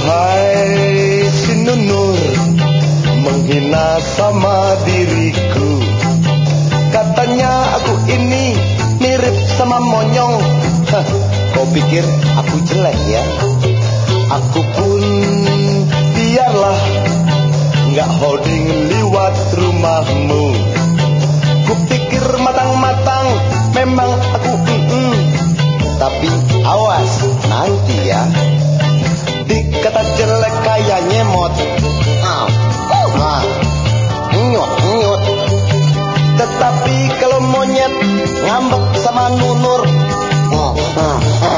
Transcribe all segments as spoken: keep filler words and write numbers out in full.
Aduhai si Nunur menghina sama diriku. Katanya aku ini mirip sama monyong. Hah, kau pikir aku jelek ya? Aku pun biarlah nggak holding liwat rumahmu. Kupikir matang-matang memang aku mm-mm. Tapi awas nanti ya, dikata jelek kayak nyemot. Ah, ah, nyut, nyut. Tetapi kalau monyet ngambek sama Nunur, oh, ah, ah.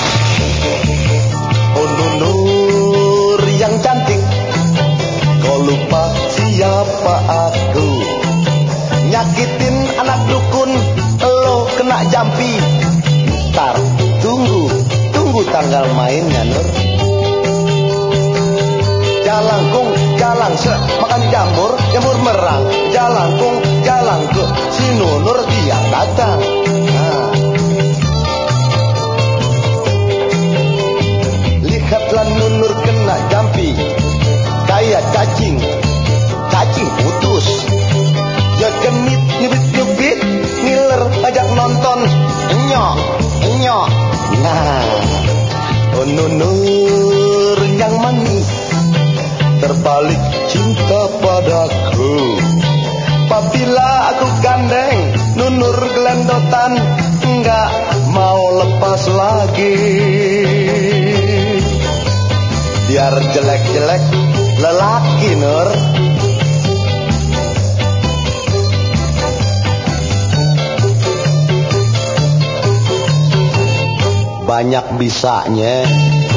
Oh Nunur yang cantik, kau lupa siapa aku. Nyakitin anak dukun, lo kena jampi. Ntar tunggu, tunggu tanggal mainnya Nur. Jalangkung, jalang se, makan jamur, jamur merang. Jalangkung, jalang ke, si Nunur dia datang. Nah. Lihatlah Nunur kena jampi, kayak cacing, cacing putus. Ya genit, nyubit-nyubit, ngiler, ajak nonton. Enyok, enyok. Nah, oh Nunur yang manis, terbalik cinta padaku. Apabila aku gandeng Nunur gelendotan, enggak mau lepas lagi. Biar jelek-jelek lelaki Nur. Banyak bisanya.